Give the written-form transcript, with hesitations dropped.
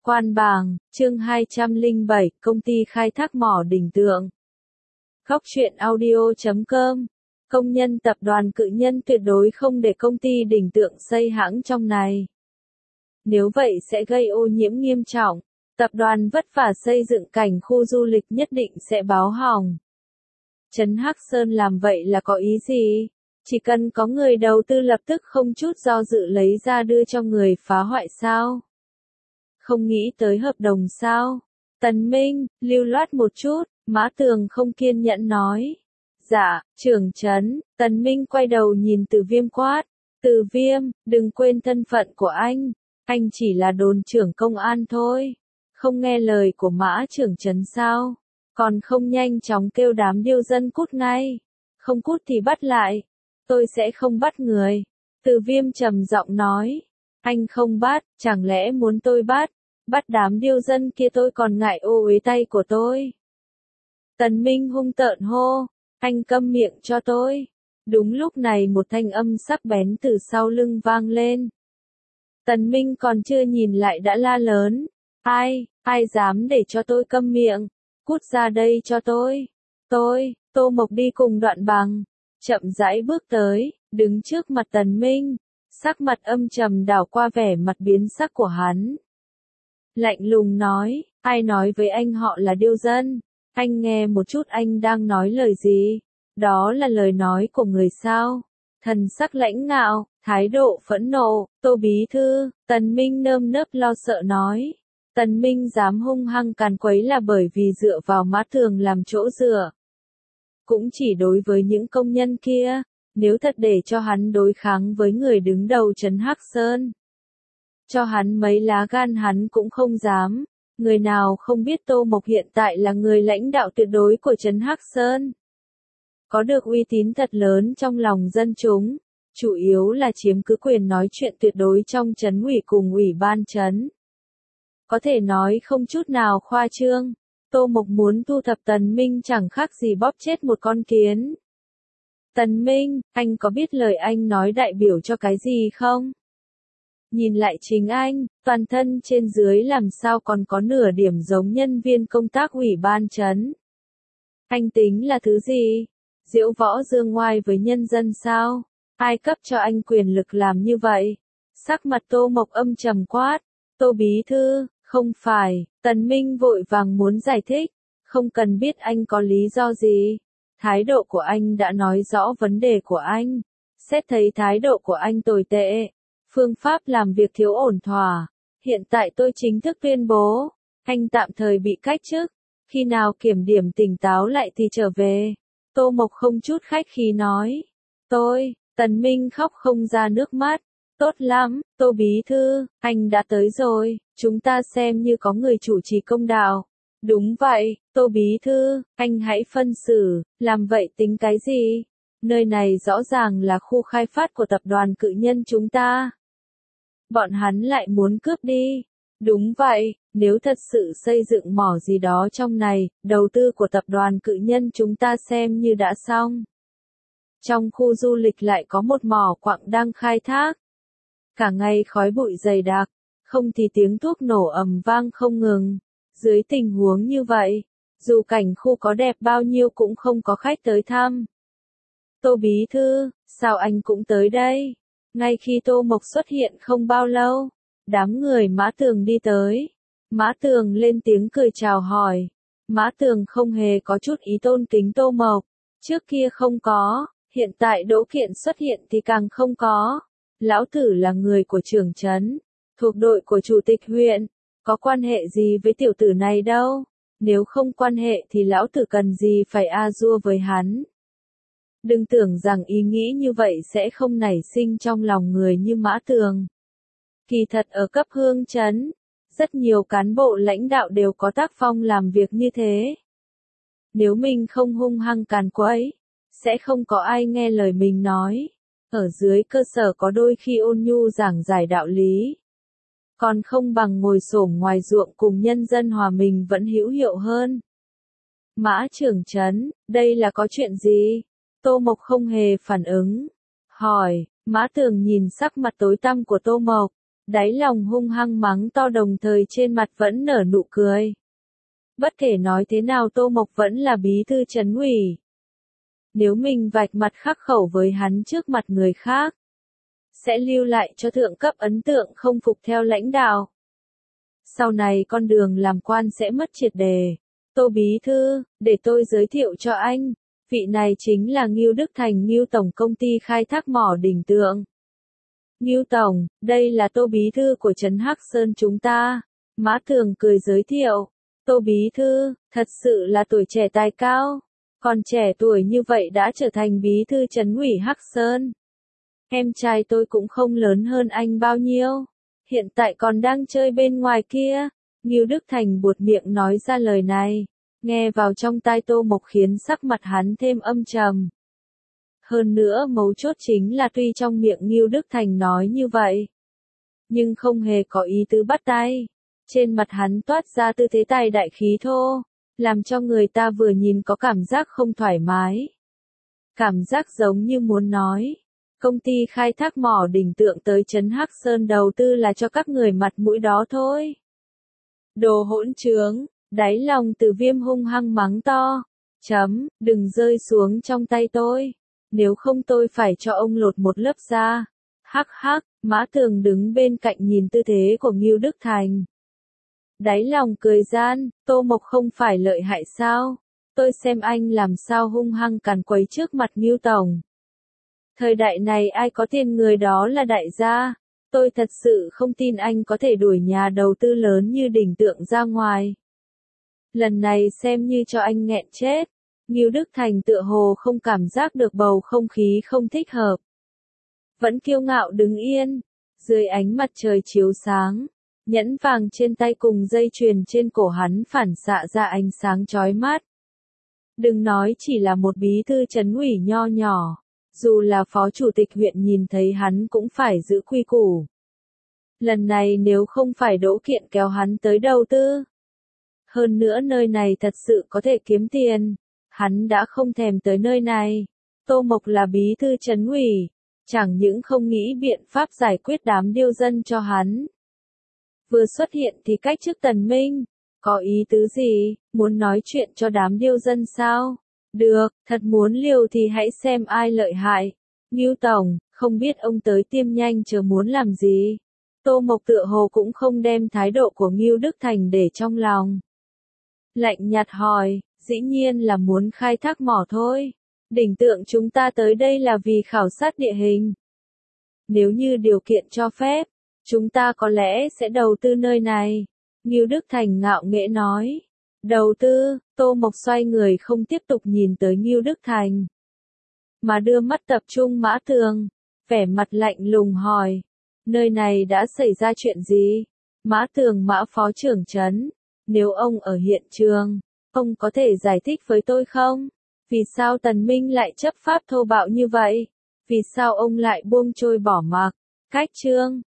Quan Bàng, chương 207, công ty khai thác mỏ Đình Tượng. Góc truyện audio.com. Công nhân tập đoàn Cự Nhân tuyệt đối không để công ty Đình Tượng xây hãng trong này. Nếu vậy sẽ gây ô nhiễm nghiêm trọng. Tập đoàn vất vả xây dựng cảnh khu du lịch nhất định sẽ báo hỏng. Trấn Hắc Sơn làm vậy là có ý gì? Chỉ cần có người đầu tư lập tức không chút do dự lấy ra đưa cho người phá hoại sao? Không nghĩ tới hợp đồng sao? Tần Minh, lưu loát một chút, Mã Tường không kiên nhẫn nói. Dạ, trưởng trấn. Tần Minh quay đầu nhìn Từ Viêm quát. Từ Viêm, đừng quên thân phận của anh chỉ là đồn trưởng công an thôi. Không nghe lời của Mã trưởng trấn sao? Còn không nhanh chóng kêu đám điêu dân cút ngay. Không cút thì bắt lại. Tôi sẽ không bắt người. Từ Viêm trầm giọng nói. Anh không bắt, chẳng lẽ muốn tôi bắt? Bắt đám điêu dân kia tôi còn ngại ô uế tay của tôi. Tần Minh hung tợn hô. Anh câm miệng cho tôi. Đúng lúc này một thanh âm sắc bén từ sau lưng vang lên. Tần Minh còn chưa nhìn lại đã la lớn. Ai dám để cho tôi câm miệng? Cút ra đây cho tôi. Tô Mộc đi cùng Đoạn Bằng. Chậm rãi bước tới, đứng trước mặt Tần Minh. Sắc mặt âm trầm đảo qua vẻ mặt biến sắc của hắn. Lạnh lùng nói, ai nói với anh họ là điêu dân? Anh nghe một chút anh đang nói lời gì? Đó là lời nói của người sao? Thần sắc lãnh ngạo, thái độ phẫn nộ, Tô bí thư, Tần Minh nơm nớp lo sợ nói. Tần Minh dám hung hăng càn quấy là bởi vì dựa vào Mã Tường làm chỗ dựa. Cũng chỉ đối với những công nhân kia, nếu thật để cho hắn đối kháng với người đứng đầu Trấn Hắc Sơn. Cho hắn mấy lá gan hắn cũng không dám. Người nào không biết Tô Mộc hiện tại là người lãnh đạo tuyệt đối của Trấn Hắc Sơn. Có được uy tín thật lớn trong lòng dân chúng, chủ yếu là chiếm cứ quyền nói chuyện tuyệt đối trong trấn ủy cùng ủy ban trấn. Có thể nói không chút nào khoa trương, Tô Mộc muốn thu thập Tần Minh chẳng khác gì bóp chết một con kiến. Tần Minh, anh có biết lời anh nói đại biểu cho cái gì không? Nhìn lại chính anh, toàn thân trên dưới làm sao còn có nửa điểm giống nhân viên công tác ủy ban trấn. Anh tính là thứ gì? Diễu võ dương ngoai với nhân dân sao? Ai cấp cho anh quyền lực làm như vậy? Sắc mặt Tô Mộc âm trầm quát. Tô bí thư, không phải. Tần Minh vội vàng muốn giải thích. Không cần biết anh có lý do gì. Thái độ của anh đã nói rõ vấn đề của anh. Xét thấy thái độ của anh tồi tệ. Phương pháp làm việc thiếu ổn thỏa. Hiện tại tôi chính thức tuyên bố. Anh tạm thời bị cách chức. Khi nào kiểm điểm tỉnh táo lại thì trở về. Tô Mộc không chút khách khí nói. Tần Minh khóc không ra nước mắt. Tốt lắm, Tô bí thư, anh đã tới rồi, chúng ta xem như có người chủ trì công đạo. Đúng vậy, Tô bí thư, anh hãy phân xử, làm vậy tính cái gì? Nơi này rõ ràng là khu khai phát của tập đoàn Cự Nhân chúng ta. Bọn hắn lại muốn cướp đi. Đúng vậy, nếu thật sự xây dựng mỏ gì đó trong này, đầu tư của tập đoàn Cự Nhân chúng ta xem như đã xong. Trong khu du lịch lại có một mỏ quặng đang khai thác. Cả ngày khói bụi dày đặc, không thì tiếng thuốc nổ ầm vang không ngừng. Dưới tình huống như vậy, dù cảnh khu có đẹp bao nhiêu cũng không có khách tới thăm. Tô bí thư, sao anh cũng tới đây? Ngay khi Tô Mộc xuất hiện không bao lâu, đám người Mã Tường đi tới. Mã Tường lên tiếng cười chào hỏi. Mã Tường không hề có chút ý tôn kính Tô Mộc. Trước kia không có, hiện tại Đỗ Kiện xuất hiện thì càng không có. Lão tử là người của trưởng trấn, thuộc đội của chủ tịch huyện, có quan hệ gì với tiểu tử này đâu. Nếu không quan hệ thì lão tử cần gì phải a dua với hắn. Đừng tưởng rằng ý nghĩ như vậy sẽ không nảy sinh trong lòng người như Mã Tường. Kỳ thật ở cấp hương trấn, rất nhiều cán bộ lãnh đạo đều có tác phong làm việc như thế. Nếu mình không hung hăng càn quấy, sẽ không có ai nghe lời mình nói. Ở dưới cơ sở có đôi khi ôn nhu giảng giải đạo lý. Còn không bằng ngồi xổm ngoài ruộng cùng nhân dân hòa mình vẫn hữu hiệu hơn. Mã trưởng trấn, đây là có chuyện gì? Tô Mộc không hề phản ứng. Hỏi, Mã Tường nhìn sắc mặt tối tăm của Tô Mộc. Đáy lòng hung hăng mắng to đồng thời trên mặt vẫn nở nụ cười. Bất kể nói thế nào Tô Mộc vẫn là bí thư trấn ủy. Nếu mình vạch mặt khắc khẩu với hắn trước mặt người khác, sẽ lưu lại cho thượng cấp ấn tượng không phục theo lãnh đạo. Sau này con đường làm quan sẽ mất triệt đề. Tô bí thư, để tôi giới thiệu cho anh, vị này chính là Ngưu Đức Thành, Ngưu tổng công ty khai thác mỏ Đình Tượng. Ngưu tổng, đây là Tô bí thư của trấn Hắc Sơn chúng ta. Mã Tường cười giới thiệu. Tô bí thư, thật sự là tuổi trẻ tài cao. Còn trẻ tuổi như vậy đã trở thành bí thư trấn ủy Hắc Sơn. Em trai tôi cũng không lớn hơn anh bao nhiêu. Hiện tại còn đang chơi bên ngoài kia. Ngưu Đức Thành buột miệng nói ra lời này. Nghe vào trong tai Tô Mộc khiến sắc mặt hắn thêm âm trầm. Hơn nữa mấu chốt chính là tuy trong miệng Ngưu Đức Thành nói như vậy, nhưng không hề có ý tứ bắt tay. Trên mặt hắn toát ra tư thế tài đại khí thô, làm cho người ta vừa nhìn có cảm giác không thoải mái. Cảm giác giống như muốn nói, công ty khai thác mỏ Đình Tượng tới trấn Hắc Sơn đầu tư là cho các người mặt mũi đó thôi. Đồ hỗn trướng, đáy lòng Từ Viêm hung hăng mắng to. Đừng rơi xuống trong tay tôi. Nếu không tôi phải cho ông lột một lớp da. Hắc hắc, Mã Tường đứng bên cạnh nhìn tư thế của Ngưu Đức Thành. Đáy lòng cười gian, Tô Mộc không phải lợi hại sao? Tôi xem anh làm sao hung hăng càn quấy trước mặt Ngưu tổng. Thời đại này ai có tiền người đó là đại gia. Tôi thật sự không tin anh có thể đuổi nhà đầu tư lớn như Đình Tượng ra ngoài. Lần này xem như cho anh nghẹn chết. Ngưu Đức Thành tựa hồ không cảm giác được bầu không khí không thích hợp. Vẫn kiêu ngạo đứng yên, dưới ánh mặt trời chiếu sáng, nhẫn vàng trên tay cùng dây chuyền trên cổ hắn phản xạ ra ánh sáng chói mắt. Đừng nói chỉ là một bí thư trấn ủy nho nhỏ, dù là phó chủ tịch huyện nhìn thấy hắn cũng phải giữ quy củ. Lần này nếu không phải Đỗ Kiện kéo hắn tới đầu tư, hơn nữa nơi này thật sự có thể kiếm tiền, hắn đã không thèm tới nơi này. Tô Mộc là bí thư trấn ủy, chẳng những không nghĩ biện pháp giải quyết đám điêu dân cho hắn. Vừa xuất hiện thì cách chức Tần Minh, có ý tứ gì, muốn nói chuyện cho đám điêu dân sao? Được, thật muốn liều thì hãy xem ai lợi hại. Ngưu tổng, không biết ông tới tiêm nhanh chờ muốn làm gì? Tô Mộc tựa hồ cũng không đem thái độ của Ngưu Đức Thành để trong lòng. Lạnh nhạt hỏi, dĩ nhiên là muốn khai thác mỏ thôi. Đình Tượng chúng ta tới đây là vì khảo sát địa hình. Nếu như điều kiện cho phép, chúng ta có lẽ sẽ đầu tư nơi này. Ngưu Đức Thành ngạo nghễ nói. Đầu tư, Tô Mộc xoay người không tiếp tục nhìn tới Ngưu Đức Thành, mà đưa mắt tập trung Mã Tường, vẻ mặt lạnh lùng hỏi. Nơi này đã xảy ra chuyện gì? Mã Tường Mã phó trưởng trấn, nếu ông ở hiện trường, ông có thể giải thích với tôi không? Vì sao Tần Minh lại chấp pháp thô bạo như vậy? Vì sao ông lại buông trôi bỏ mặc? Cách chương